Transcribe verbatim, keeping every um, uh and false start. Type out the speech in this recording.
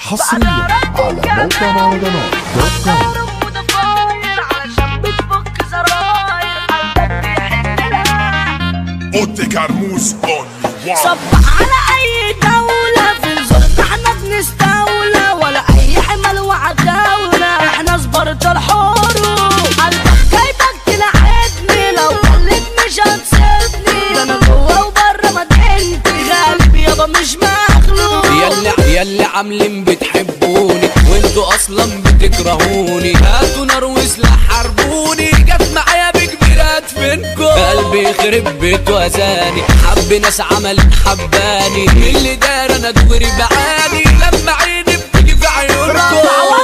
حصريا على موقع مهرجانات دوت كوم. اوتي كرموز اونلي صبح على اي دولة في الزرق احنا بنستولى ولا اي حمل وعداولة احنا صبرت الحروب قلبك جايبك تلعبني لو قلت مش هتسيبني ده انا جوا وبره مدينتي غالب يابا مش مخلوق ياللي ياللي عاملين بتحبوني وانتوا اصلا بتكرهوني هاتوا نار وسلاح حاربوني جت معايا بكبيرات فينكم قلبي يخرب بيت وزاني حب ناس عملت حباني اللي دار انا دوري بعاني لما عيني بتيجي في عيونكم